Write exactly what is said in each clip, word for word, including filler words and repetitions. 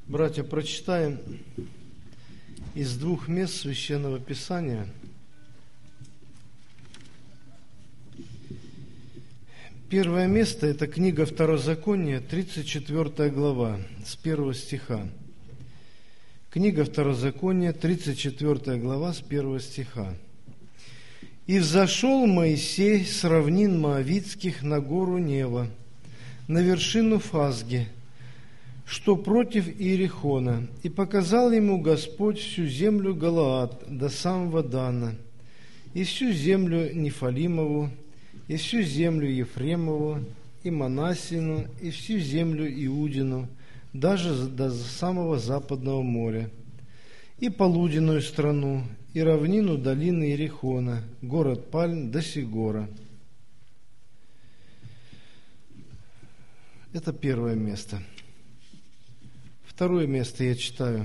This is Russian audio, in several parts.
Братья, прочитаем из двух мест Священного Писания. Первое место – это книга Второзакония, тридцать четвёртая глава, с первого стиха. Книга Второзакония, тридцать четвёртая глава, с первого стиха. «И взошел Моисей с равнин Моавитских на гору Нева, на вершину Фазги, что против Иерихона, и показал ему Господь всю землю Галаад до самого Дана, и всю землю Нефалимову, и всю землю Ефремову, и Манассину, и всю землю Иудину, даже до самого западного моря, и полуденную страну, и равнину долины Иерихона, город Пальм до Сигора». Это первое место. Второе место я читаю.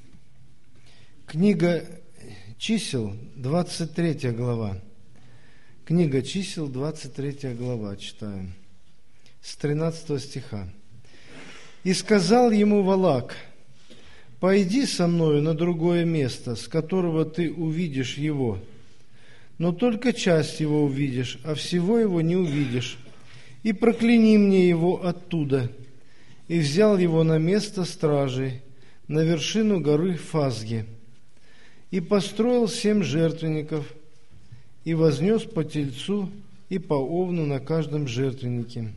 Книга Чисел, двадцать третья глава. Книга Чисел, двадцать третья глава, читаем, с тринадцатого стиха. «И сказал ему Валак: пойди со мною на другое место, с которого ты увидишь его, но только часть его увидишь, а всего его не увидишь, и прокляни мне его оттуда. И взял его на место стражей, на вершину горы Фазги, и построил семь жертвенников, и вознес по тельцу и по овну на каждом жертвеннике».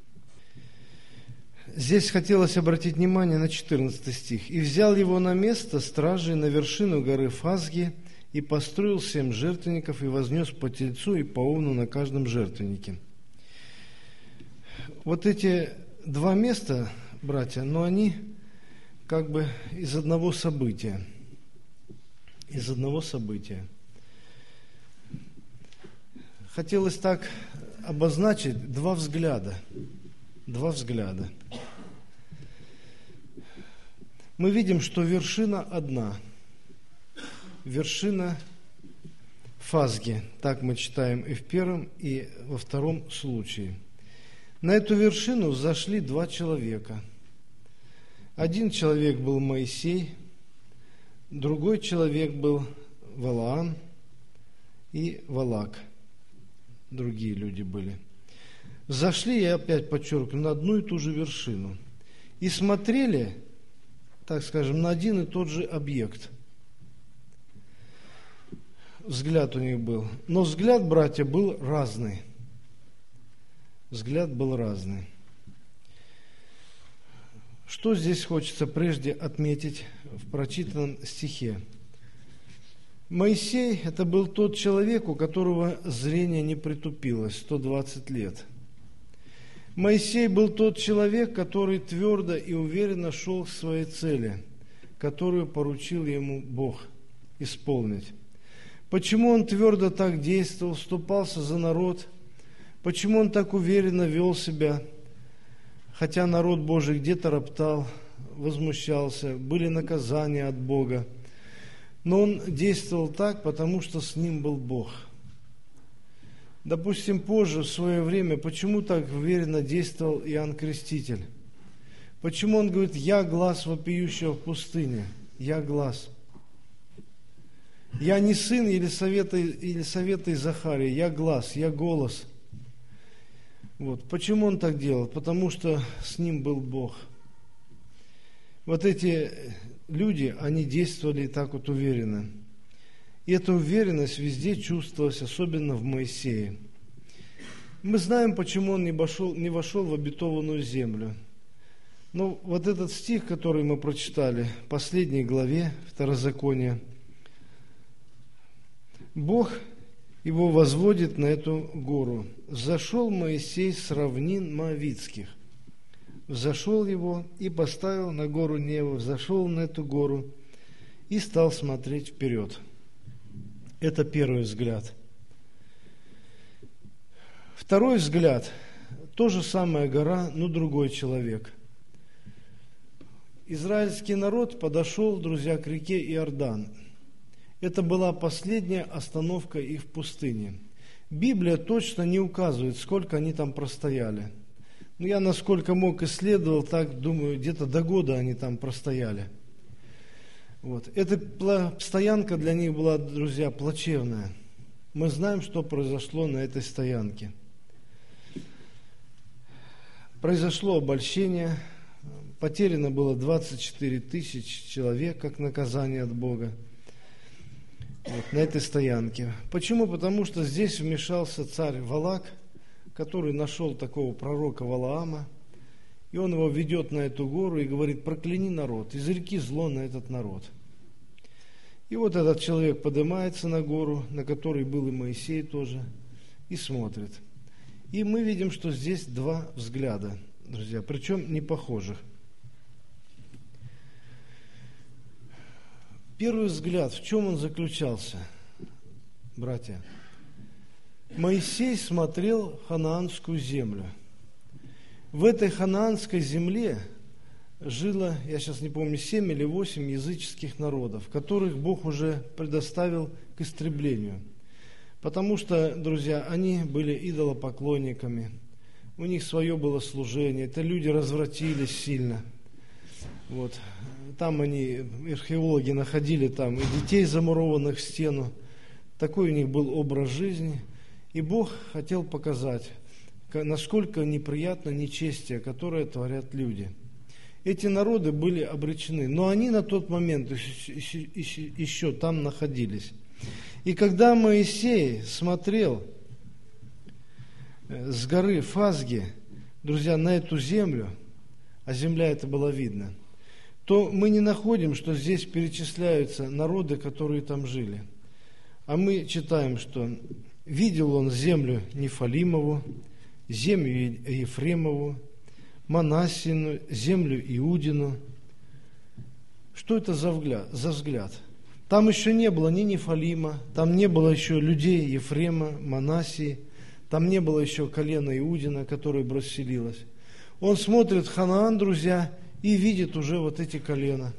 Здесь хотелось обратить внимание на четырнадцатый стих. «И взял его на место стражей на вершину горы Фазги, и построил семь жертвенников, и вознес по тельцу и по овну на каждом жертвеннике». Вот эти два места, братья, но они как бы из одного события. Из одного события. Хотелось так обозначить два взгляда. Два взгляда. Мы видим, что вершина одна. Вершина Фазги. Так мы читаем и в первом, и во втором случае. На эту вершину зашли два человека. Один человек был Моисей, другой человек был Валаам и Валак. Другие люди были. Зашли, я опять подчеркну, на одну и ту же вершину. И смотрели, так скажем, на один и тот же объект. Взгляд у них был. Но взгляд, братья, был разный. Взгляд был разный. Что здесь хочется прежде отметить в прочитанном стихе? Моисей – это был тот человек, у которого зрение не притупилось сто двадцать лет. Моисей был тот человек, который твердо и уверенно шел к своей цели, которую поручил ему Бог исполнить. Почему он твердо так действовал, вступался за народ? Почему он так уверенно вел себя, хотя народ Божий где-то роптал, возмущался, были наказания от Бога? Но он действовал так, потому что с ним был Бог. Допустим, позже, в свое время, почему так уверенно действовал Иоанн Креститель? Почему он говорит: «Я глас вопиющего в пустыне, я глас». Я не сын Елисавета, Елисавета и Захария, я глас, я голос. Вот. Почему он так делал? Потому что с ним был Бог. Вот эти люди, они действовали так вот уверенно. И эта уверенность везде чувствовалась, особенно в Моисее. Мы знаем, почему он не вошел, не вошел в обетованную землю. Но вот этот стих, который мы прочитали в последней главе Второзакония, Бог его возводит на эту гору. «Взошел Моисей с равнин Моавитских». Взошел его и поставил на гору Неву, взошел на эту гору и стал смотреть вперед. Это первый взгляд. Второй взгляд – то же самая гора, но другой человек. Израильский народ подошел, друзья, к реке Иордан. Это была последняя остановка их в пустыне. Библия точно не указывает, сколько они там простояли. Ну, я насколько мог исследовал, так думаю, где-то до года они там простояли. Вот. Эта стоянка для них была, друзья, плачевная. Мы знаем, что произошло на этой стоянке. Произошло обольщение, потеряно было двадцать четыре тысячи человек, как наказание от Бога, вот, на этой стоянке. Почему? Потому что здесь вмешался царь Валак, который нашел такого пророка Валаама, и он его ведет на эту гору и говорит: прокляни народ, изреки зло на этот народ. И вот этот человек поднимается на гору, на которой был и Моисей тоже, и смотрит. И мы видим, что здесь два взгляда, друзья, причем не похожих. Первый взгляд, в чем он заключался, братья? Моисей смотрел ханаанскую землю. В этой ханаанской земле жило, я сейчас не помню, семь или восемь языческих народов, которых Бог уже предоставил к истреблению. Потому что, друзья, они были идолопоклонниками, у них свое было служение, это люди развратились сильно. Вот. Там они, археологи, находили там и детей, замурованных в стену. Такой у них был образ жизни. И Бог хотел показать, насколько неприятно нечестие, которое творят люди. Эти народы были обречены, но они на тот момент еще, еще, еще там находились. И когда Моисей смотрел с горы Фазги, друзья, на эту землю, а земля эта была видна, то мы не находим, что здесь перечисляются народы, которые там жили. А мы читаем, что видел он землю Нефалимову, землю Ефремову, Манассину, землю Иудину. Что это за взгляд? За взгляд? Там еще не было ни Нефалима, там не было еще людей Ефрема, Манассии, там не было еще колена Иудина, которое расселилось. Он смотрит Ханаан, друзья, и видит уже вот эти колена.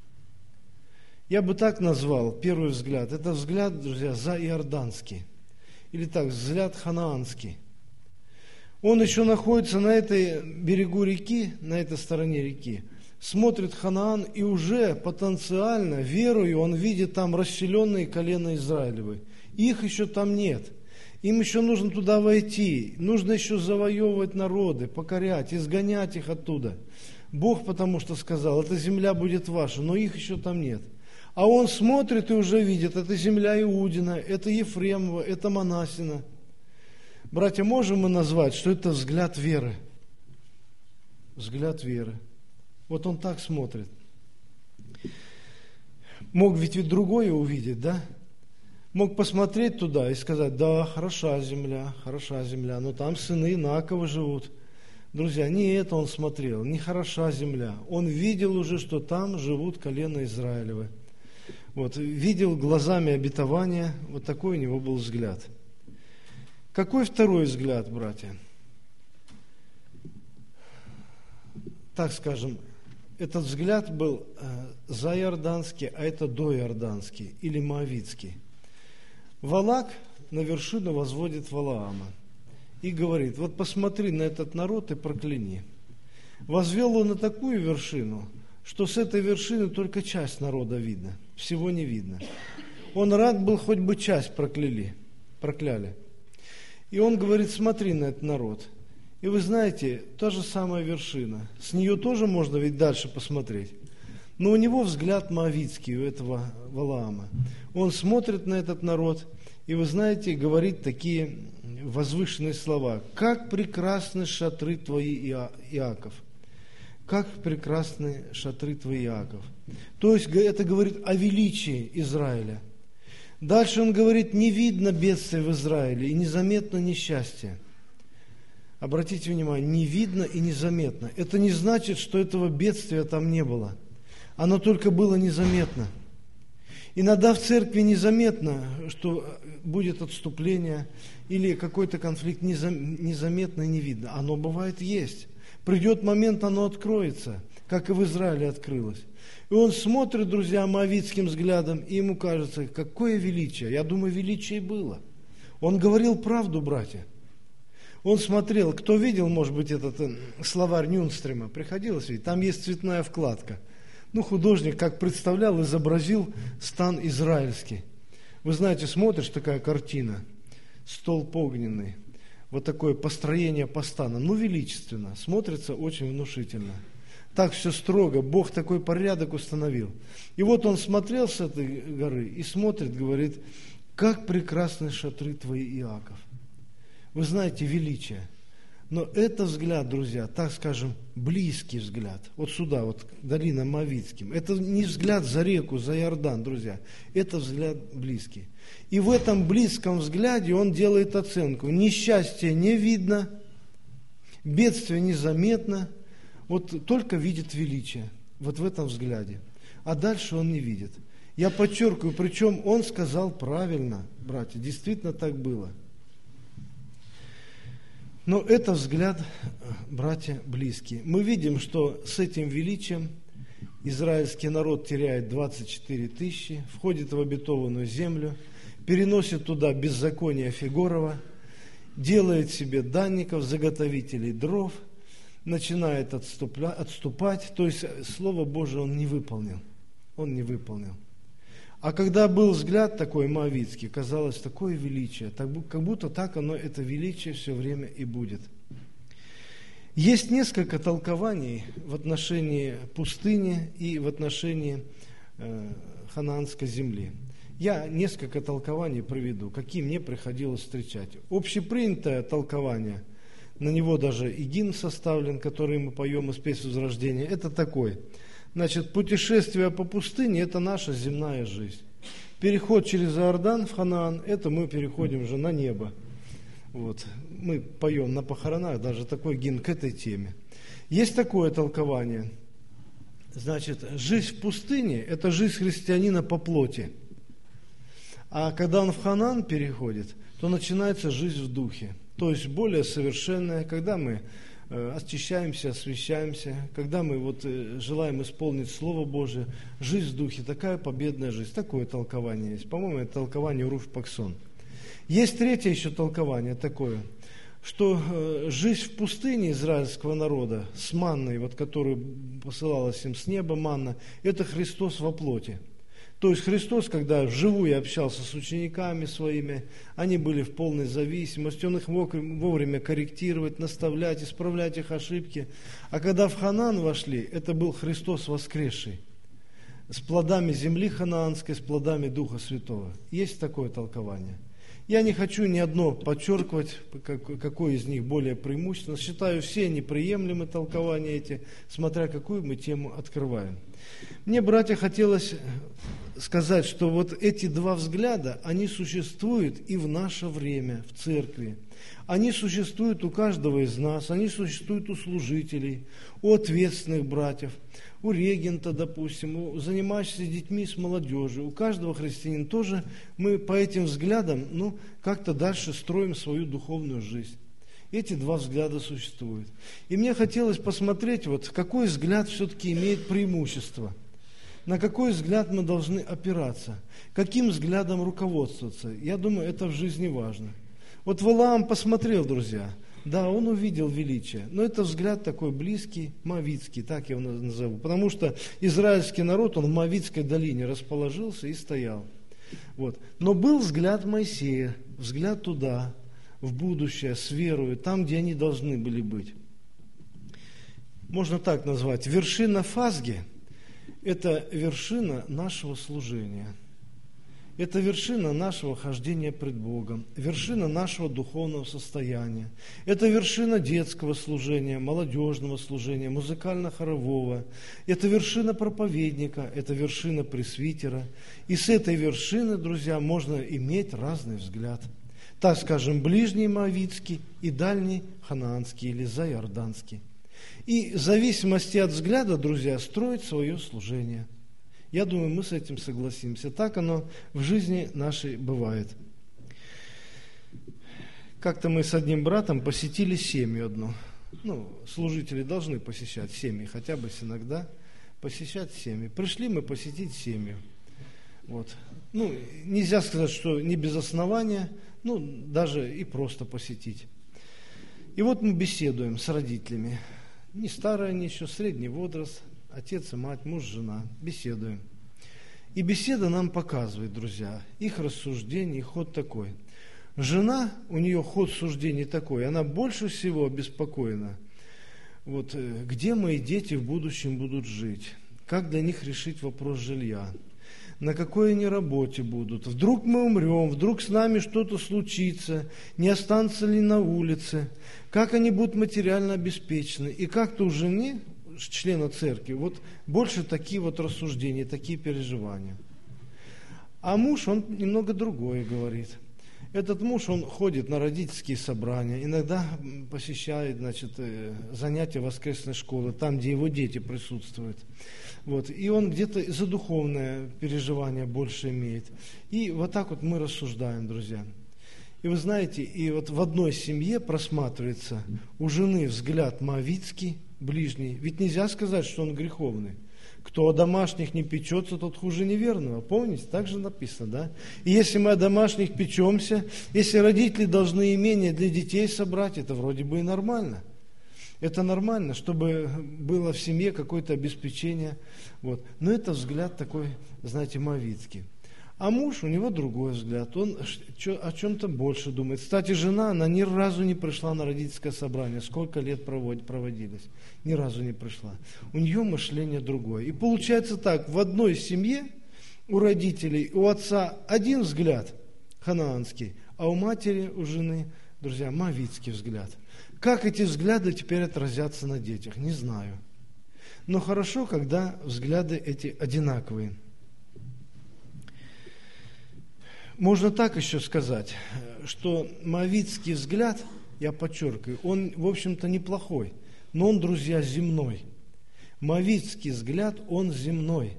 Я бы так назвал первый взгляд. Это взгляд, друзья, заиорданский. Или так, взгляд ханаанский. Он еще находится на этой берегу реки, на этой стороне реки. Смотрит Ханаан, и уже потенциально, верою, он видит там расселенные колена Израилевы. Их еще там нет. Им еще нужно туда войти. Нужно еще завоевывать народы, покорять, изгонять их оттуда. Бог потому что сказал: эта земля будет ваша, но их еще там нет. А он смотрит и уже видит: это земля Иудина, это Ефремова, это Манассина. Братья, можем мы назвать, что это взгляд веры? Взгляд веры. Вот он так смотрит. Мог ведь и другое увидеть, да? Мог посмотреть туда и сказать: да, хороша земля, хороша земля, но там сыны Иакова живут. Друзья, не это он смотрел, не хороша земля. Он видел уже, что там живут колена Израилевы. Вот, видел глазами обетования, вот такой у него был взгляд. Какой второй взгляд, братья? Так скажем, этот взгляд был э, заиорданский, а это доиорданский или моавитский. Валак на вершину возводит Валаама и говорит: вот посмотри на этот народ и прокляни. Возвел он на такую вершину, что с этой вершины только часть народа видно, всего не видно. Он рад был, хоть бы часть прокляли, прокляли. И он говорит: смотри на этот народ. И вы знаете, та же самая вершина, с нее тоже можно ведь дальше посмотреть. Но у него взгляд моавитский, у этого Валаама. Он смотрит на этот народ, и вы знаете, говорит такие возвышенные слова: «Как прекрасны шатры твои, Иаков! Как прекрасны шатры твои, Иаков!» То есть это говорит о величии Израиля. Дальше он говорит: не видно бедствия в Израиле и незаметно несчастье. Обратите внимание, не видно и незаметно. Это не значит, что этого бедствия там не было. Оно только было незаметно. Иногда в церкви незаметно, что будет отступление или какой-то конфликт, незаметно и не видно. Оно бывает есть. Придет момент, оно откроется, как и в Израиле открылось. И он смотрит, друзья, моавитским взглядом, и ему кажется: какое величие. Я думаю, величие было. Он говорил правду, братья. Он смотрел, кто видел, может быть, этот э, словарь Нюнстрема, приходилось видеть, там есть цветная вкладка. Ну, художник, как представлял, изобразил стан израильский. Вы знаете, смотришь, такая картина, столб огненный, вот такое построение по станам, ну, величественно, смотрится очень внушительно. Так все строго, Бог такой порядок установил. И вот он смотрел с этой горы и смотрит, говорит, как прекрасны шатры твои, Иаков. Вы знаете величие. Но это взгляд, друзья, так скажем, близкий взгляд. Вот сюда, вот долина Моавитским. Это не взгляд за реку, за Иордан, друзья. Это взгляд близкий. И в этом близком взгляде он делает оценку. Несчастья не видно, бедствия незаметно. Вот только видит величие. Вот в этом взгляде. А дальше он не видит. Я подчеркиваю, причем он сказал правильно, братья. Действительно так было. Но это взгляд, братья, близкий. Мы видим, что с этим величием израильский народ теряет двадцать четыре тысячи, входит в обетованную землю, переносит туда беззаконие Фигорова, делает себе данников, заготовителей дров, начинает отступля, отступать. То есть Слово Божие он не выполнил. Он не выполнил. А когда был взгляд такой моавитский, казалось, такое величие, как будто так оно, это величие все время и будет. Есть несколько толкований в отношении пустыни и в отношении э, ханаанской земли. Я несколько толкований приведу, какие мне приходилось встречать. Общепринятое толкование, на него даже и гимн составлен, который мы поем из «Песнь возрождения», это такой. Значит, путешествие по пустыне – это наша земная жизнь. Переход через Иордан в Ханаан – это мы переходим уже на небо. Вот. Мы поем на похоронах даже такой гимн к этой теме. Есть такое толкование. Значит, жизнь в пустыне – это жизнь христианина по плоти. А когда он в Ханаан переходит, то начинается жизнь в духе. То есть более совершенная, когда мы очищаемся, освящаемся, когда мы вот желаем исполнить Слово Божие, жизнь в духе, такая победная жизнь. Такое толкование есть. По-моему, это толкование Руф Паксон. Есть третье еще толкование такое, что жизнь в пустыне израильского народа с манной, вот, которую посылалась им с неба манна, это Христос во плоти. То есть Христос, когда вживую общался с учениками своими, они были в полной зависимости, Он их мог вовремя корректировать, наставлять, исправлять их ошибки. А когда в Ханаан вошли, это был Христос воскресший, с плодами земли ханаанской, с плодами Духа Святого. Есть такое толкование. Я не хочу ни одно подчеркивать, какое из них более преимущественно. Считаю все неприемлемы толкования эти, смотря какую мы тему открываем. Мне, братья, хотелось сказать, что вот эти два взгляда, они существуют и в наше время, в церкви. Они существуют у каждого из нас, они существуют у служителей, у ответственных братьев, у регента, допустим, у занимающихся детьми, с молодежью. У каждого христианина тоже мы по этим взглядам, ну, как-то дальше строим свою духовную жизнь. Эти два взгляда существуют. И мне хотелось посмотреть, вот, какой взгляд все-таки имеет преимущество. На какой взгляд мы должны опираться? Каким взглядом руководствоваться? Я думаю, это в жизни важно. Вот Валаам посмотрел, друзья. Да, он увидел величие. Но это взгляд такой близкий, моавитский, так я его назову. Потому что израильский народ, он в Моавитской долине расположился и стоял. Вот. Но был взгляд Моисея, взгляд туда, в будущее, с верою, там, где они должны были быть. Можно так назвать. Вершина Фазги – это вершина нашего служения. Это вершина нашего хождения пред Богом, вершина нашего духовного состояния. Это вершина детского служения, молодежного служения, музыкально-хорового. Это вершина проповедника, это вершина пресвитера. И с этой вершины, друзья, можно иметь разный взгляд. Так скажем, ближний моавитский и дальний ханаанский или заиорданский. И в зависимости от взгляда, друзья, строить свое служение. Я думаю, мы с этим согласимся. Так оно в жизни нашей бывает. Как-то мы с одним братом посетили семью одну. Ну, служители должны посещать семьи, хотя бы иногда посещать семьи. Пришли мы посетить семью. Вот. Ну, нельзя сказать, что не без основания, ну, даже и просто посетить. И вот мы беседуем с родителями. Не старые они еще, средний возраст, отец и мать, муж, жена. Беседуем. И беседа нам показывает, друзья, их рассуждение, их ход такой. Жена, у нее ход суждений такой, она больше всего обеспокоена. Вот, где мои дети в будущем будут жить? Как для них решить вопрос жилья? На какой они работе будут? Вдруг мы умрем, вдруг с нами что-то случится, не останутся ли на улице? Как они будут материально обеспечены? И как-то у жены, члена церкви, вот больше такие вот рассуждения, такие переживания. А муж, он немного другое говорит. Этот муж, он ходит на родительские собрания, иногда посещает, значит, занятия воскресной школы, там, где его дети присутствуют. Вот. И он где-то за духовное переживание больше имеет. И вот так вот мы рассуждаем, друзья. И вы знаете, и вот в одной семье просматривается у жены взгляд моавитский, ближний. Ведь нельзя сказать, что он греховный. Кто о домашних не печется, тот хуже неверного. Помните, так же написано, да? И если мы о домашних печемся, если родители должны имение для детей собрать, это вроде бы и нормально. Это нормально, чтобы было в семье какое-то обеспечение. Вот. Но это взгляд такой, знаете, моавитский. А муж, у него другой взгляд, он о чем-то больше думает. Кстати, жена, она ни разу не пришла на родительское собрание, сколько лет проводились, ни разу не пришла. У нее мышление другое. И получается так, в одной семье у родителей, у отца один взгляд ханаанский, а у матери, у жены, друзья, моавитский взгляд. Как эти взгляды теперь отразятся на детях, не знаю. Но хорошо, когда взгляды эти одинаковые. Можно так еще сказать, что моавитский взгляд, я подчеркиваю, он, в общем-то, неплохой, но он, друзья, земной. Моавитский взгляд, он земной.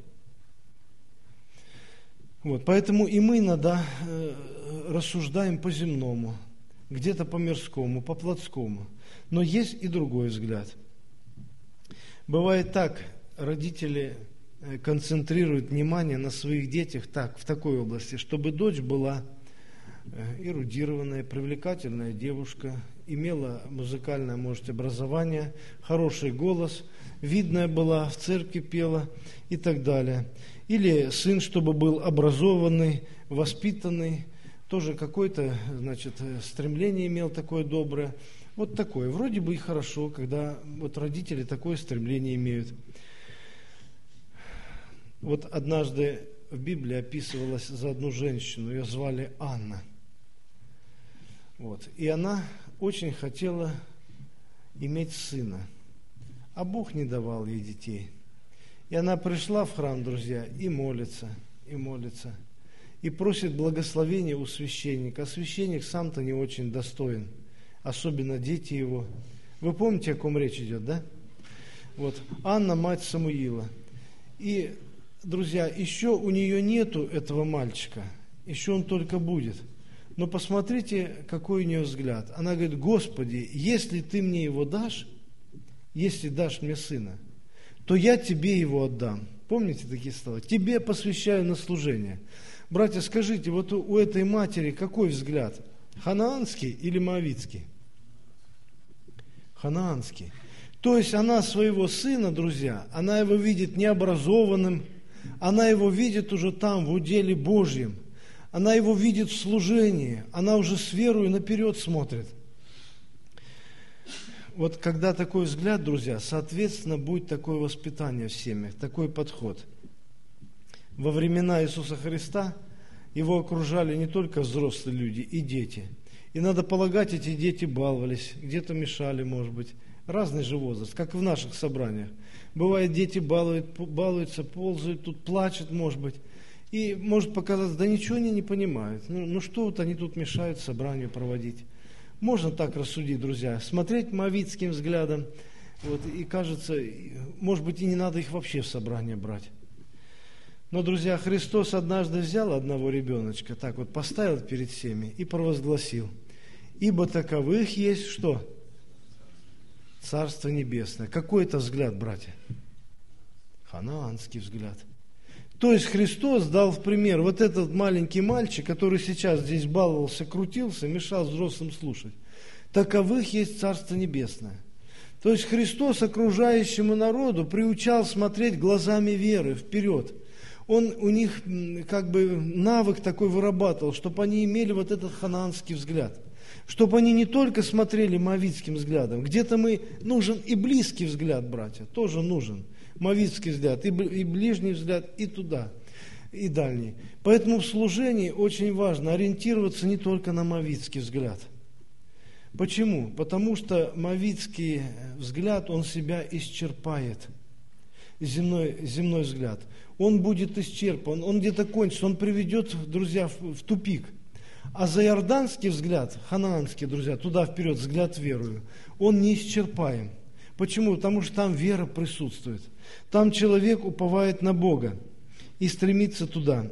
Вот, поэтому и мы иногда э, рассуждаем по-земному, где-то по-мирскому, по-плотскому. Но есть и другой взгляд. Бывает так, родители концентрируют внимание на своих детях так, в такой области, чтобы дочь была эрудированная, привлекательная девушка, имела музыкальное, может, образование, хороший голос, видная была, в церкви пела и так далее. Или сын, чтобы был образованный, воспитанный, тоже какое-то, значит, стремление имел такое доброе. Вот такое. Вроде бы и хорошо, когда вот родители такое стремление имеют. Вот однажды в Библии описывалась за одну женщину, ее звали Анна. Вот. И она очень хотела иметь сына, а Бог не давал ей детей. И она пришла в храм, друзья, и молится, и молится, и просит благословения у священника. А священник сам-то не очень достоин, особенно дети его. Вы помните, о ком речь идет, да? Вот. Анна, мать Самуила. И друзья, еще у нее нету этого мальчика, еще он только будет. Но посмотрите, какой у нее взгляд. Она говорит: Господи, если ты мне его дашь, если дашь мне сына, то я тебе его отдам. Помните такие слова? Тебе посвящаю на служение. Братья, скажите, вот у, у этой матери какой взгляд? Ханаанский или моавитский? Ханаанский. То есть она своего сына, друзья, она его видит необразованным, она его видит уже там, в уделе Божьем. Она его видит в служении. Она уже с верою наперед смотрит. Вот когда такой взгляд, друзья, соответственно, будет такое воспитание в семьях, такой подход. Во времена Иисуса Христа его окружали не только взрослые люди, и дети. И надо полагать, эти дети баловались, где-то мешали, может быть. Разный же возраст, как и в наших собраниях. Бывает, дети балуют, балуются, ползают, тут плачут, может быть. И может показаться, да ничего они не понимают. Ну, ну что вот они тут мешают собранию проводить. Можно так рассудить, друзья, смотреть моавитским взглядом. Вот, и кажется, может быть, и не надо их вообще в собрание брать. Но, друзья, Христос однажды взял одного ребеночка, так вот поставил перед всеми и провозгласил: ибо таковых есть что? Царство Небесное. Какой это взгляд, братья? Ханаанский взгляд. То есть Христос дал в пример вот этот маленький мальчик, который сейчас здесь баловался, крутился, мешал взрослым слушать. таковых есть Царство Небесное. То есть Христос окружающему народу приучал смотреть глазами веры вперед. Он у них как бы навык такой вырабатывал, чтобы они имели вот этот ханаанский взгляд. Чтобы они не только смотрели моавитским взглядом. Где-то мы нужен и близкий взгляд, братья, тоже нужен. Моавитский взгляд, и ближний взгляд, и туда, и дальний. Поэтому в служении очень важно ориентироваться не только на моавитский взгляд. Почему? Потому что моавитский взгляд, он себя исчерпает. Земной, земной взгляд. Он будет исчерпан, он где-то кончится, он приведет, друзья, в, в тупик. А заиорданский взгляд, ханаанский, друзья, туда вперед, взгляд верою, он неисчерпаем. Почему? Потому что там вера присутствует. Там человек уповает на Бога и стремится туда.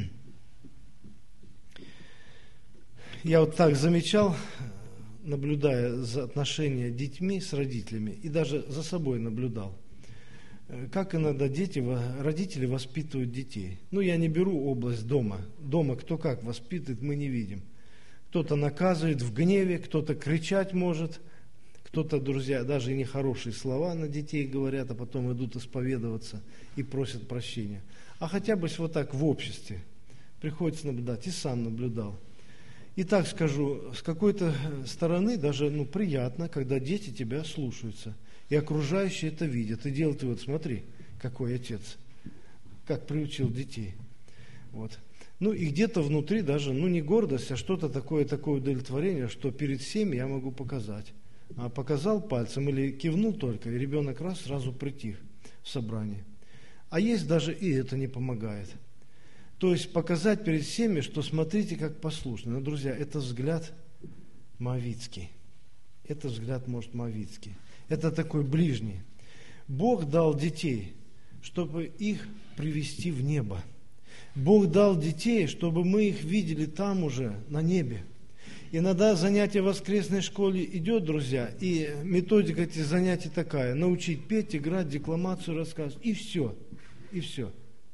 Я вот так замечал, наблюдая за отношения детьми с родителями, и даже за собой наблюдал, как иногда дети, родители воспитывают детей. Ну, я не беру область дома. Дома кто как воспитывает, мы не видим. Кто-то наказывает в гневе, кто-то кричать может, кто-то, друзья, даже и нехорошие слова на детей говорят, а потом идут исповедоваться и просят прощения. А хотя бы вот так в обществе приходится наблюдать, и сам наблюдал. И так скажу, с какой-то стороны даже ну, приятно, когда дети тебя слушаются. И окружающие это видят. И делают, вот смотри, какой отец, как приучил детей. Вот. Ну и где-то внутри даже, ну не гордость, а что-то такое, такое удовлетворение, что перед всеми я могу показать. А показал пальцем или кивнул только, и ребенок раз сразу притих в собрании. А есть даже и это не помогает. То есть показать перед всеми, что смотрите, как послушны. Но, друзья, это взгляд моавитский. Это взгляд, может, моавитский. Это такой ближний. Бог дал детей, чтобы их привести в небо. Бог дал детей, чтобы мы их видели там уже, на небе. Иногда занятие в воскресной школе идет, друзья, и методика этих занятий такая: научить петь, играть, декламацию рассказывать, и все, и все.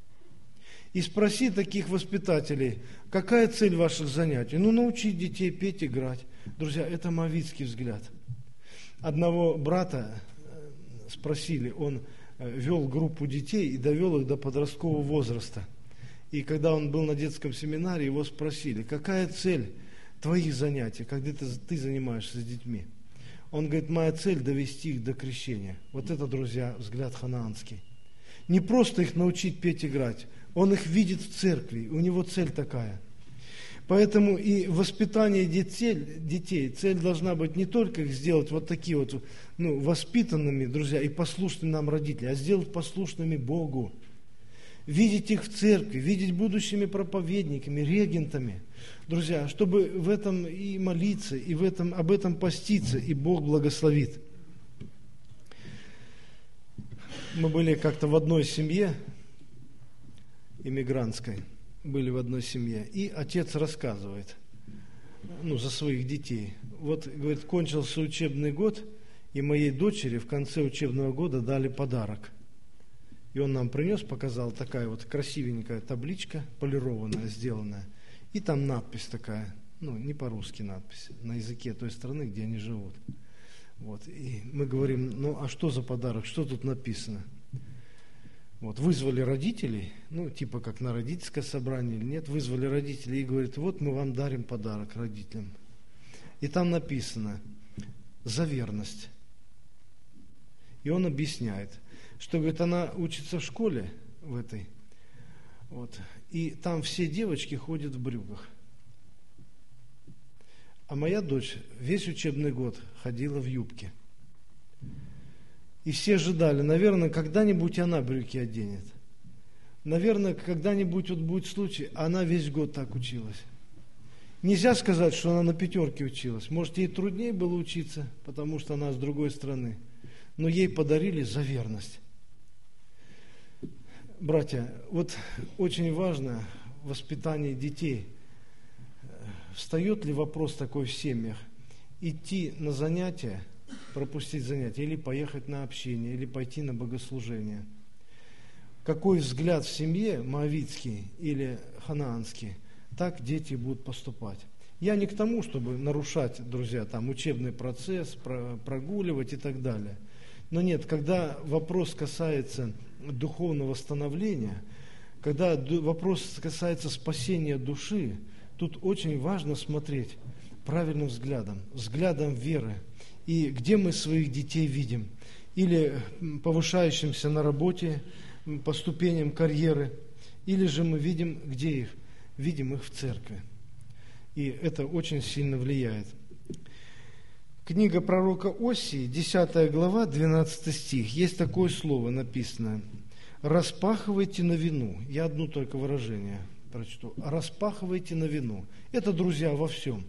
И спроси таких воспитателей, какая цель ваших занятий? Ну, научить детей петь, играть. Друзья, это моавитский взгляд. Одного брата спросили, он вел группу детей и довел их до подросткового возраста. И когда он был на детском семинаре, его спросили, какая цель твоих занятий, когда ты, ты занимаешься с детьми? Он говорит, моя цель довести их до крещения. Вот это, друзья, взгляд ханаанский. Не просто их научить петь, играть. Он их видит в церкви, у него цель такая. Поэтому и воспитание детей, детей, цель должна быть не только их сделать вот такие вот ну, воспитанными, друзья, и послушными нам родители, а сделать послушными Богу. Видеть их в церкви, видеть будущими проповедниками, регентами. Друзья, чтобы в этом и молиться, и в этом, об этом поститься, и Бог благословит. Мы были как-то в одной семье, иммигрантской, были в одной семье, и отец рассказывает, ну, за своих детей. Вот, говорит, кончился учебный год, и моей дочери в конце учебного года дали подарок. И он нам принес, показал, такая вот красивенькая табличка, полированная, сделанная, и там надпись такая, ну, не по-русски надпись, на языке той страны, где они живут. Вот, и мы говорим, ну, а что за подарок, что тут написано? Вот, вызвали родителей, ну, типа как на родительское собрание или нет, вызвали родителей и говорят, вот мы вам дарим подарок родителям. И там написано «За верность». И он объясняет, что, говорит, она учится в школе в этой, вот, и там все девочки ходят в брюках. А моя дочь весь учебный год ходила в юбке. И все ожидали, наверное, когда-нибудь она брюки оденет. Наверное, когда-нибудь вот будет случай, она весь год так училась. Нельзя сказать, что она на пятерке училась. Может, ей труднее было учиться, потому что она с другой страны. Но ей подарили за верность. Братья, вот очень важно воспитание детей. Встает ли вопрос такой в семьях? Идти на занятия, пропустить занятия, или поехать на общение, или пойти на богослужение. Какой взгляд в семье, моавитский или ханаанский, так дети будут поступать. Я не к тому, чтобы нарушать, друзья, там учебный процесс, прогуливать и так далее. Но нет, когда вопрос касается духовного становления, когда вопрос касается спасения души, тут очень важно смотреть правильным взглядом, взглядом веры. И где мы своих детей видим? Или повышающимся на работе, по ступеням карьеры, или же мы видим, где их? Видим их в церкви. И это очень сильно влияет. Книга пророка Осии, десятая глава, двенадцатый стих. Есть такое слово написано: «Распахивайте на вину». Я одно только выражение прочту. «Распахивайте на вину». Это, друзья, во всем.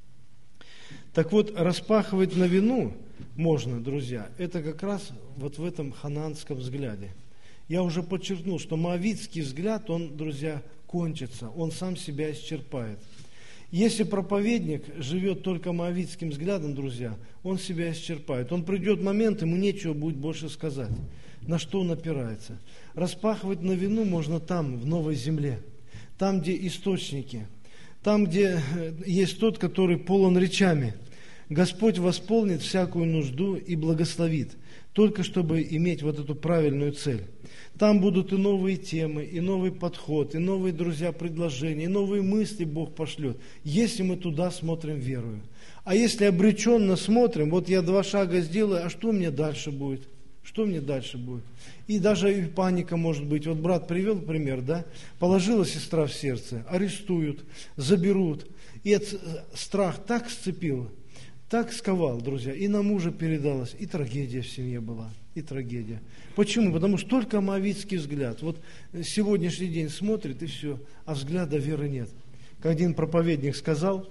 Так вот, распахивать на вину можно, друзья, это как раз вот в этом ханаанском взгляде. Я уже подчеркнул, что моавитский взгляд, он, друзья, кончится, он сам себя исчерпает. Если проповедник живет только моавитским взглядом, друзья, он себя исчерпает. Он придет момент, ему нечего будет больше сказать. На что он опирается? Распахивать на вину можно там, в новой земле, там, где источники, там, где есть тот, который полон речами. Господь восполнит всякую нужду и благословит, только чтобы иметь вот эту правильную цель. Там будут и новые темы, и новый подход, и новые, друзья, предложения, и новые мысли Бог пошлет, если мы туда смотрим верою. А если обреченно смотрим, вот я два шага сделаю, а что мне дальше будет? Что мне дальше будет? И даже и паника может быть. Вот брат привел пример, да? Положила сестра в сердце, арестуют, заберут. И этот страх так сцепил, так сковал, друзья, и на мужа передалось, и трагедия в семье была, и трагедия. Почему? Потому что только моавитский взгляд. Вот сегодняшний день смотрит, и все, а взгляда веры нет. Как один проповедник сказал,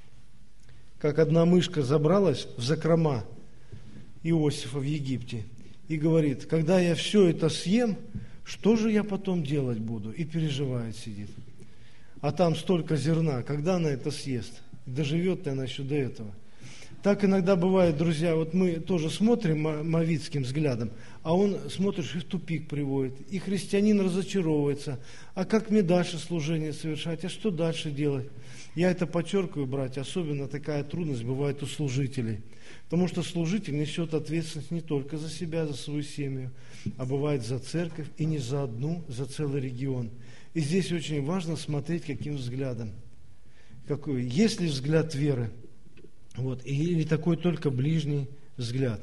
как одна мышка забралась в закрома Иосифа в Египте, и говорит: когда я все это съем, что же я потом делать буду? И переживает, сидит. А там столько зерна, когда она это съест? Доживет ли она еще до этого? Так иногда бывает, друзья, вот мы тоже смотрим моавитским взглядом, а он, смотришь, и в тупик приводит, и христианин разочаровывается. А как мне дальше служение совершать? А что дальше делать? Я это подчеркиваю, братья, особенно такая трудность бывает у служителей. Потому что служитель несет ответственность не только за себя, за свою семью, а бывает за церковь, и не за одну, за целый регион. И здесь очень важно смотреть, каким взглядом. Какой? Есть ли взгляд веры? Вот, или такой только ближний взгляд.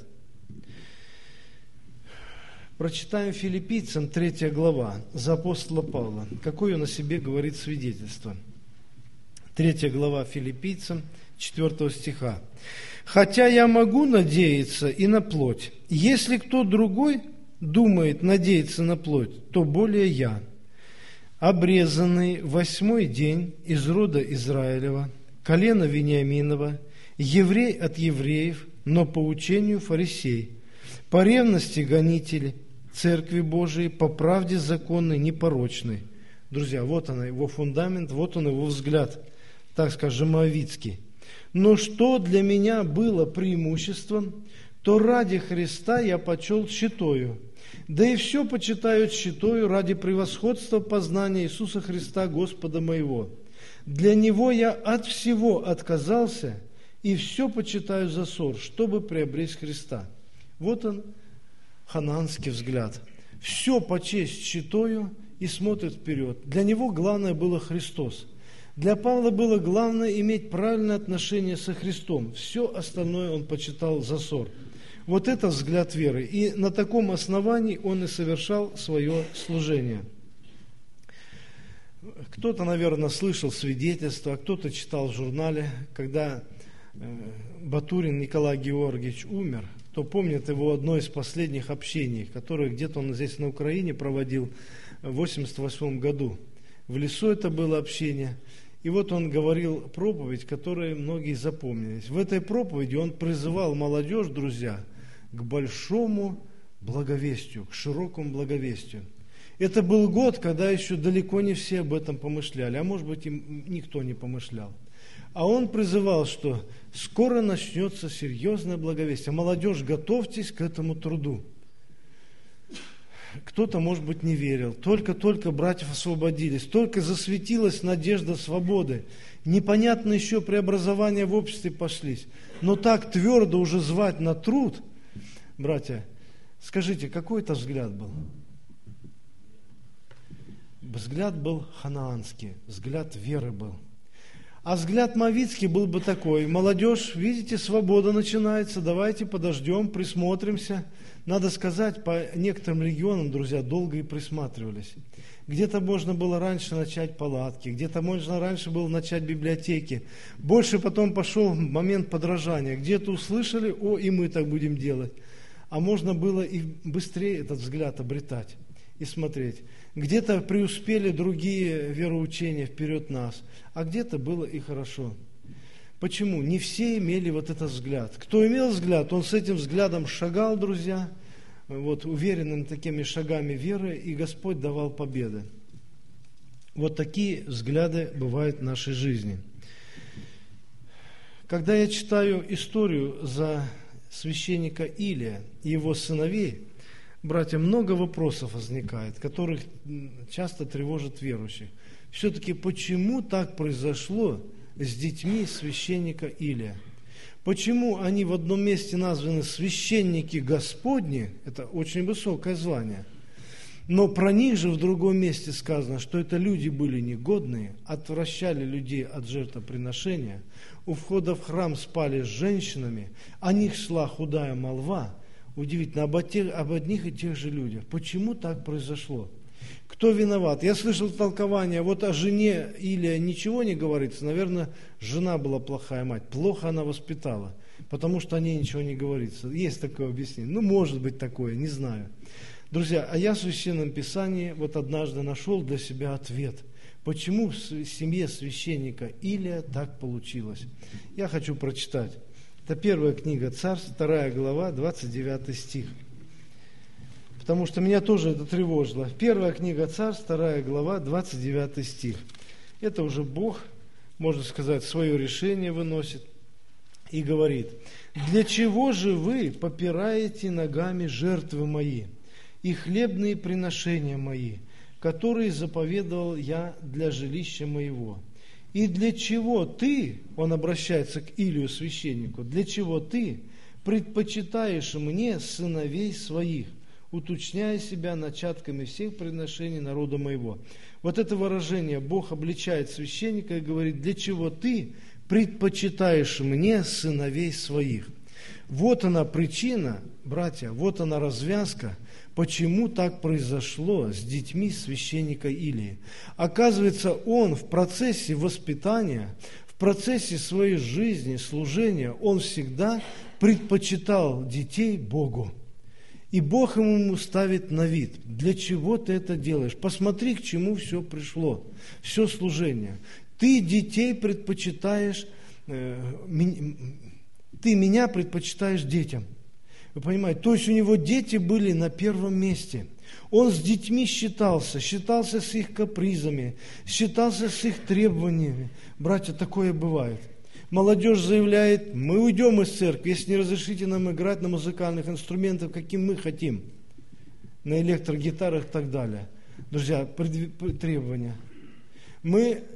Прочитаем Филиппийцам третья глава, за апостола Павла. Какое он о себе говорит свидетельство? Третья глава Филиппийцам, четвертого стиха. «Хотя я могу надеяться и на плоть, если кто другой думает надеяться на плоть, то более я, обрезанный восьмой день из рода Израилева, колена Вениаминова, еврей от евреев, но по учению фарисей, по ревности гонитель Церкви Божией, по правде законной, непорочной». Друзья, вот он его фундамент, вот он его взгляд, так скажем, моавитский. «Но что для меня было преимуществом, то ради Христа я почел тщетою, да и все почитаю тщетою ради превосходства познания Иисуса Христа, Господа моего. Для Него я от всего отказался, и все почитаю за ссор, чтобы приобрести Христа». Вот он, ханаанский взгляд. Все почесть тщетою и смотрит вперед. Для него главное было Христос. Для Павла было главное иметь правильное отношение со Христом. Все остальное он почитал за ссор. Вот это взгляд веры. И на таком основании он и совершал свое служение. Кто-то, наверное, слышал свидетельство, а кто-то читал в журнале, когда Батурин Николай Георгиевич умер, то помнит его одно из последних общений, которое где-то он здесь на Украине проводил в восемьдесят восьмом году. В лесу это было общение. И вот он говорил проповедь, которую многие запомнились. В этой проповеди он призывал молодежь, друзья, к большому благовестию, к широкому благовестию. Это был год, когда еще далеко не все об этом помышляли, а может быть, им никто не помышлял. А он призывал, что скоро начнется серьезное благовестие. Молодежь, готовьтесь к этому труду. кто-то, может быть, не верил. Только-только братьев освободились, только засветилась надежда свободы. Непонятно еще преобразования в обществе пошлись. Но так твердо уже звать на труд, братья, скажите, какой это взгляд был? Взгляд был ханаанский, взгляд веры был. А взгляд мавитский был бы такой: молодежь, видите, свобода начинается, давайте подождем, присмотримся. Надо сказать, по некоторым регионам, друзья, долго и присматривались. Где-то можно было раньше начать палатки, где-то можно раньше было начать библиотеки. Больше потом пошел момент подражания. Где-то услышали: о, и мы так будем делать. А можно было и быстрее этот взгляд обретать и смотреть. Где-то преуспели другие вероучения вперед нас, а где-то было и хорошо. Почему? Не все имели вот этот взгляд. Кто имел взгляд, он с этим взглядом шагал, друзья, вот, уверенными такими шагами веры, и Господь давал победы. Вот такие взгляды бывают в нашей жизни. Когда я читаю историю за священника Илия и его сыновей, братья, много вопросов возникает, которых часто тревожат верующих. Все-таки почему так произошло с детьми священника Илия? Почему они в одном месте названы священники Господни? Это очень высокое звание. Но про них же в другом месте сказано, что это люди были негодные, отвращали людей от жертвоприношения, у входа в храм спали с женщинами, о них шла худая молва. Удивительно, об, тех, об одних и тех же людях. Почему так произошло? Кто виноват? Я слышал толкование, вот о жене Илия ничего не говорится. Наверное, жена была плохая мать, плохо она воспитала, потому что о ней ничего не говорится. Есть такое объяснение. Ну, может быть такое, не знаю. Друзья, а я в Священном Писании вот однажды нашел для себя ответ. Почему в семье священника Илия так получилось? Я хочу прочитать. Это первая книга Царств, вторая глава, двадцать девятый стих. Потому что меня тоже это тревожило. Первая книга Царств, вторая глава, двадцать девятый стих. Это уже Бог, можно сказать, свое решение выносит и говорит: «Для чего же вы попираете ногами жертвы мои и хлебные приношения мои, которые заповедовал я для жилища моего? И для чего ты, он обращается к Илию священнику, для чего ты предпочитаешь мне сыновей своих, уточняя себя начатками всех приношений народа моего?» Вот это выражение Бог обличает священника и говорит: для чего ты предпочитаешь мне сыновей своих? Вот она причина, братья, вот она развязка, почему так произошло с детьми священника Илии. Оказывается, он в процессе воспитания, в процессе своей жизни, служения, он всегда предпочитал детей Богу. И Бог ему ставит на вид: для чего ты это делаешь? Посмотри, к чему все пришло, все служение. Ты детей предпочитаешь, э, ты меня предпочитаешь детям. Вы понимаете? То есть у него дети были на первом месте. Он с детьми считался, считался с их капризами, считался с их требованиями. Братья, такое бывает. Молодежь заявляет: мы уйдем из церкви, если не разрешите нам играть на музыкальных инструментах, каким мы хотим, на электрогитарах и так далее. Друзья, требования. Мы,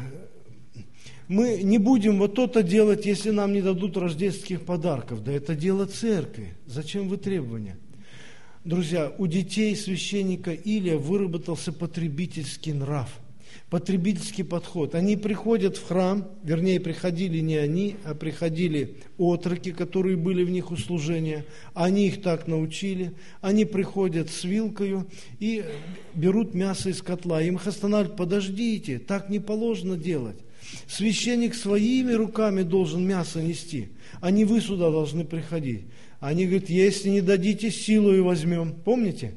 мы не будем вот то-то делать, если нам не дадут рождественских подарков. Да это дело церкви. Зачем вы требования? Друзья, у детей священника Илия выработался потребительский нрав. Потребительский подход. Они приходят в храм, вернее, приходили не они, а приходили отроки, которые были в них у служения. Они их так научили. Они приходят с вилкою и берут мясо из котла. Им их останавливают: подождите, так не положено делать. Священник своими руками должен мясо нести, а не вы сюда должны приходить. Они говорят: если не дадите, силу и возьмем. Помните?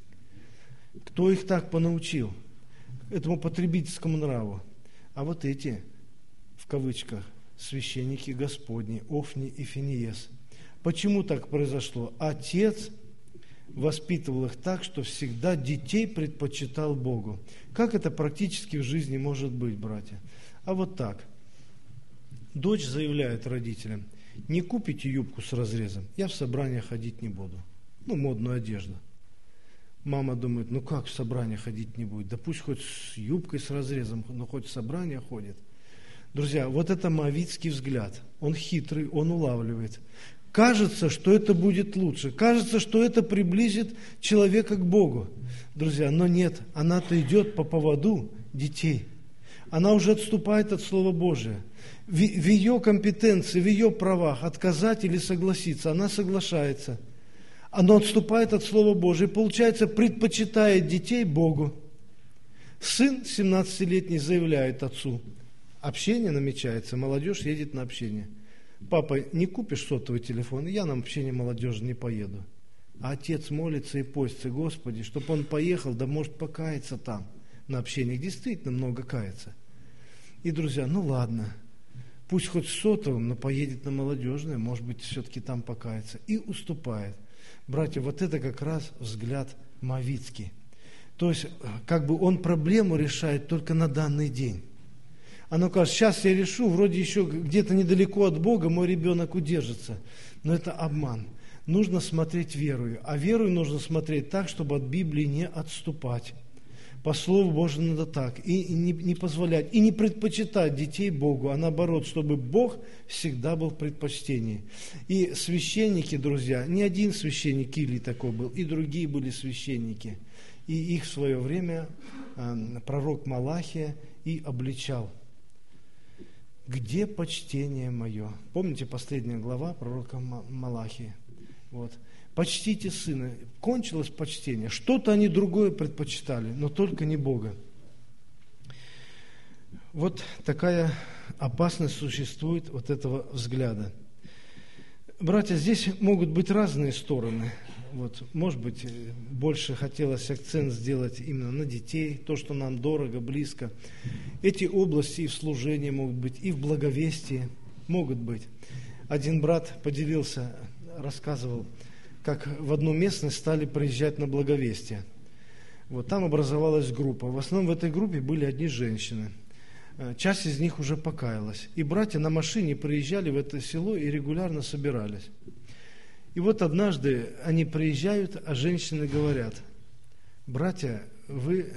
Кто их так понаучил? Этому потребительскому нраву. А вот эти, в кавычках, священники Господни, Офни и Финиес. Почему так произошло? Отец воспитывал их так, что всегда детей предпочитал Богу. Как это практически в жизни может быть, братья? А вот так. Дочь заявляет родителям: не купите юбку с разрезом, я в собрание ходить не буду. Ну, модную одежду. Мама думает, ну как в собрание ходить не будет? Да пусть хоть с юбкой с разрезом, но хоть в собрание ходит. Друзья, вот это моавитский взгляд. Он хитрый, он улавливает. Кажется, что это будет лучше. Кажется, что это приблизит человека к Богу. Друзья, но нет, она-то идет по поводу детей. Она уже отступает от Слова Божия. В, в ее компетенции, в ее правах отказать или согласиться, она соглашается. Она отступает от Слова Божия и, получается, предпочитает детей Богу. Сын семнадцатилетний заявляет отцу, общение намечается, молодежь едет на общение. Папа, не купишь сотовый телефон, я на общение молодежи не поеду. А отец молится и постится, Господи, чтобы он поехал, да может покаяться там, на общениях. Действительно много кается. И, друзья, ну ладно, пусть хоть сотовым, но поедет на молодежное, может быть, все-таки там покается. И уступает. Братья, вот это как раз взгляд моавитский. То есть, как бы он проблему решает только на данный день. Оно кажется, сейчас я решу, вроде еще где-то недалеко от Бога мой ребенок удержится. Но это обман. Нужно смотреть верою. А верою нужно смотреть так, чтобы от Библии не отступать. По Слову Божьему надо так. И не, не позволять, и не предпочитать детей Богу, а наоборот, чтобы Бог всегда был в предпочтении. И священники, друзья, не один священник Илий такой был, и другие были священники. И их в свое время э, пророк Малахия и обличал. Где почтение мое? Помните последняя глава пророка Малахии? Вот. Почтите сына. Кончилось почтение. Что-то они другое предпочитали, но только не Бога. Вот такая опасность существует вот этого взгляда. Братья, здесь могут быть разные стороны. Вот, может быть, больше хотелось акцент сделать именно на детей, то, что нам дорого, близко. Эти области и в служении могут быть, и в благовестии могут быть. Один брат поделился, рассказывал, как в одну местность стали приезжать на благовестие. Вот, там образовалась группа. В основном в этой группе были одни женщины. Часть из них уже покаялась. И братья на машине приезжали в это село и регулярно собирались. И вот однажды они приезжают, а женщины говорят: братья, вы,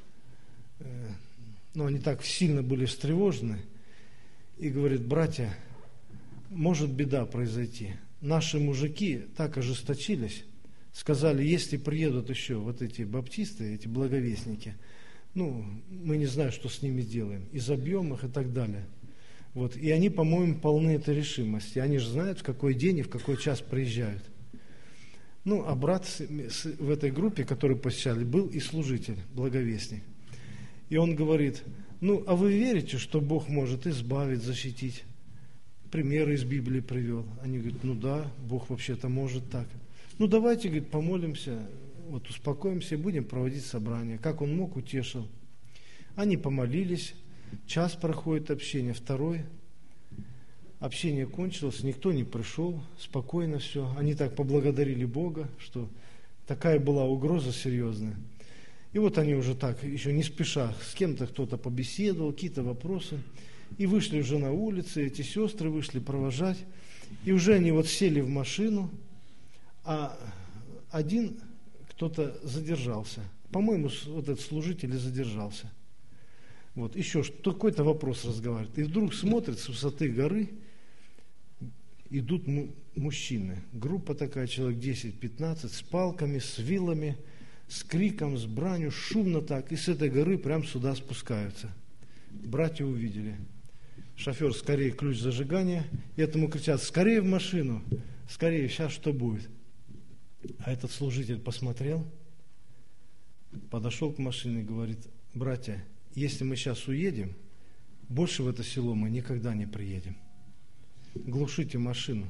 ну они так сильно были встревожены, и говорят: братья, может беда произойти. Наши мужики так ожесточились, сказали, если приедут еще вот эти баптисты, эти благовестники, ну, мы не знаем, что с ними сделаем, изобьем их и так далее. Вот. И они, по-моему, полны этой решимости. Они же знают, в какой день и в какой час приезжают. Ну, а брат в этой группе, который посещали, был и служитель, благовестник. И он говорит: ну, а вы верите, что Бог может избавить, защитить? Примеры из Библии привел. Они говорят: ну да, Бог вообще-то может так. Ну, давайте, говорит, помолимся, вот успокоимся и будем проводить собрание. Как он мог, утешил. Они помолились. Час проходит общение, второй. Общение кончилось, никто не пришел, спокойно все. Они так поблагодарили Бога, что такая была угроза серьезная. И вот они уже так, еще не спеша, с кем-то кто-то побеседовал, какие-то вопросы. И вышли уже на улицы, эти сестры вышли провожать. И уже они вот сели в машину, а один кто-то задержался. По-моему, вот этот служитель и задержался. Вот, еще какой-то вопрос разговаривает. И вдруг смотрит с высоты горы, идут му- мужчины. Группа такая, человек десять-пятнадцать, с палками, с вилами, с криком, с бранью, шумно так. И с этой горы прямо сюда спускаются. Братья увидели. Шофер: скорее ключ зажигания. И этому кричат: скорее в машину, скорее, сейчас что будет? А этот служитель посмотрел, подошел к машине и говорит: братья, если мы сейчас уедем, больше в это село мы никогда не приедем. Глушите машину.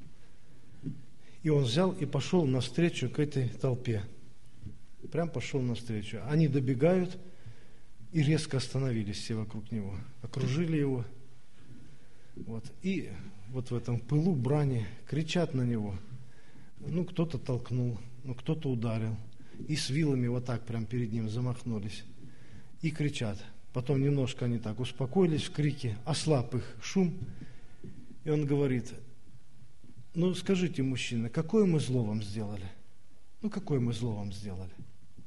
И он взял и пошел навстречу к этой толпе. Прям пошел навстречу. Они добегают и резко остановились все вокруг него. Окружили его. Вот. И вот в этом пылу брани кричат на него. Ну, кто-то толкнул, ну, кто-то ударил. И с вилами вот так прям перед ним замахнулись. И кричат. Потом немножко они так успокоились в крике, ослаб их шум. И он говорит: ну скажите, мужчина, какое мы зло вам сделали? Ну какое мы зло вам сделали?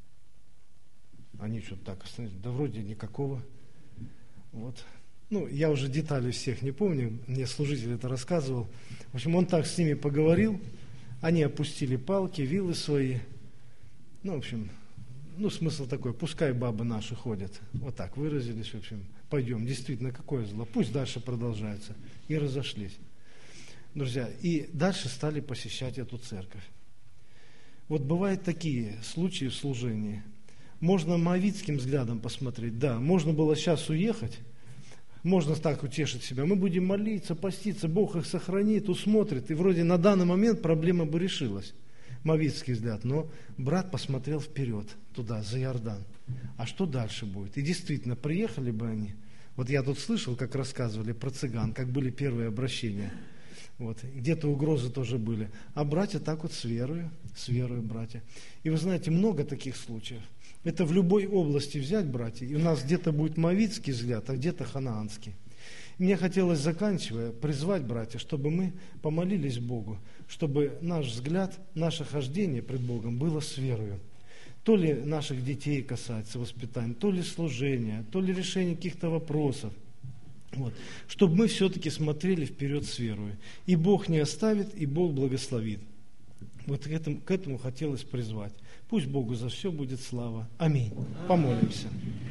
Они что-то так остановились. Да вроде никакого. Вот. Ну, я уже деталей всех не помню, мне служитель это рассказывал. В общем, он так с ними поговорил, они опустили палки, вилы свои. Ну, в общем, ну, смысл такой, пускай бабы наши ходят. Вот так выразились, в общем, пойдем, действительно, какое зло, пусть дальше продолжается. И разошлись. Друзья, и дальше стали посещать эту церковь. Вот бывают такие случаи в служении. Можно моавитским взглядом посмотреть, да, можно было сейчас уехать, можно так утешить себя, мы будем молиться, поститься, Бог их сохранит, усмотрит, и вроде на данный момент проблема бы решилась, моавитский взгляд, но брат посмотрел вперед, туда, за Иордан, а что дальше будет? И действительно, приехали бы они, вот я тут слышал, как рассказывали про цыган, как были первые обращения, вот, где-то угрозы тоже были, а братья так вот с верою, с верою братья, и вы знаете, много таких случаев. Это в любой области взять, братья, и у нас где-то будет моавитский взгляд, а где-то ханаанский. И мне хотелось, заканчивая, призвать, братья, чтобы мы помолились Богу, чтобы наш взгляд, наше хождение пред Богом было с верою. То ли наших детей касается воспитания, то ли служения, то ли решения каких-то вопросов. Вот. Чтобы мы все-таки смотрели вперед с верою. И Бог не оставит, и Бог благословит. Вот к этому, к этому хотелось призвать. Пусть Богу за все будет слава. Аминь. Помолимся.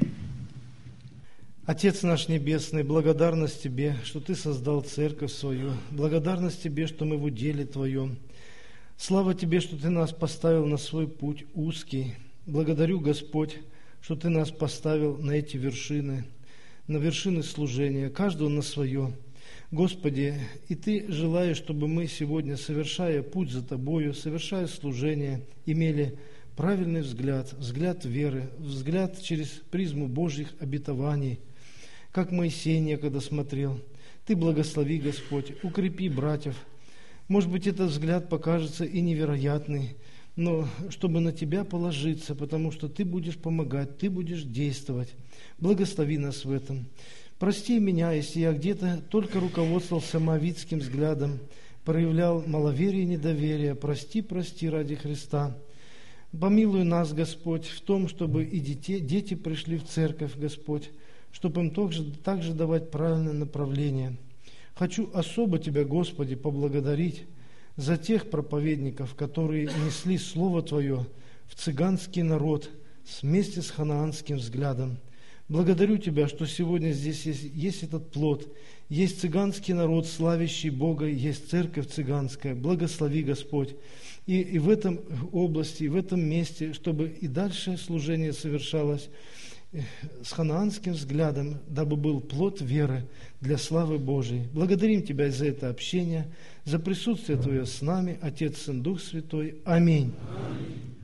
Отец наш Небесный, благодарность Тебе, что Ты создал церковь свою. Благодарность Тебе, что мы в уделе Твоем. Слава Тебе, что Ты нас поставил на свой путь узкий. Благодарю, Господь, что Ты нас поставил на эти вершины, на вершины служения, каждого на свое. Господи, и Ты желаешь, чтобы мы сегодня, совершая путь за Тобою, совершая служение, имели правильный взгляд, взгляд веры, взгляд через призму Божьих обетований, как Моисей некогда смотрел. Ты благослови, Господь, укрепи братьев. Может быть, этот взгляд покажется и невероятный, но чтобы на Тебя положиться, потому что Ты будешь помогать, Ты будешь действовать. Благослови нас в этом. Прости меня, если я где-то только руководствовался моавитским взглядом, проявлял маловерие и недоверие. Прости, прости ради Христа. Помилуй нас, Господь, в том, чтобы и дети, дети пришли в церковь, Господь, чтобы им также, также давать правильное направление. Хочу особо Тебя, Господи, поблагодарить за тех проповедников, которые несли Слово Твое в цыганский народ вместе с ханаанским взглядом. Благодарю Тебя, что сегодня здесь есть, есть этот плод, есть цыганский народ, славящий Бога, есть церковь цыганская. Благослови, Господь, и, и в этом области, и в этом месте, чтобы и дальше служение совершалось с ханаанским взглядом, дабы был плод веры для славы Божией. Благодарим Тебя за это общение, за присутствие Твое с нами, Отец, Сын, Дух Святой. Аминь. Аминь.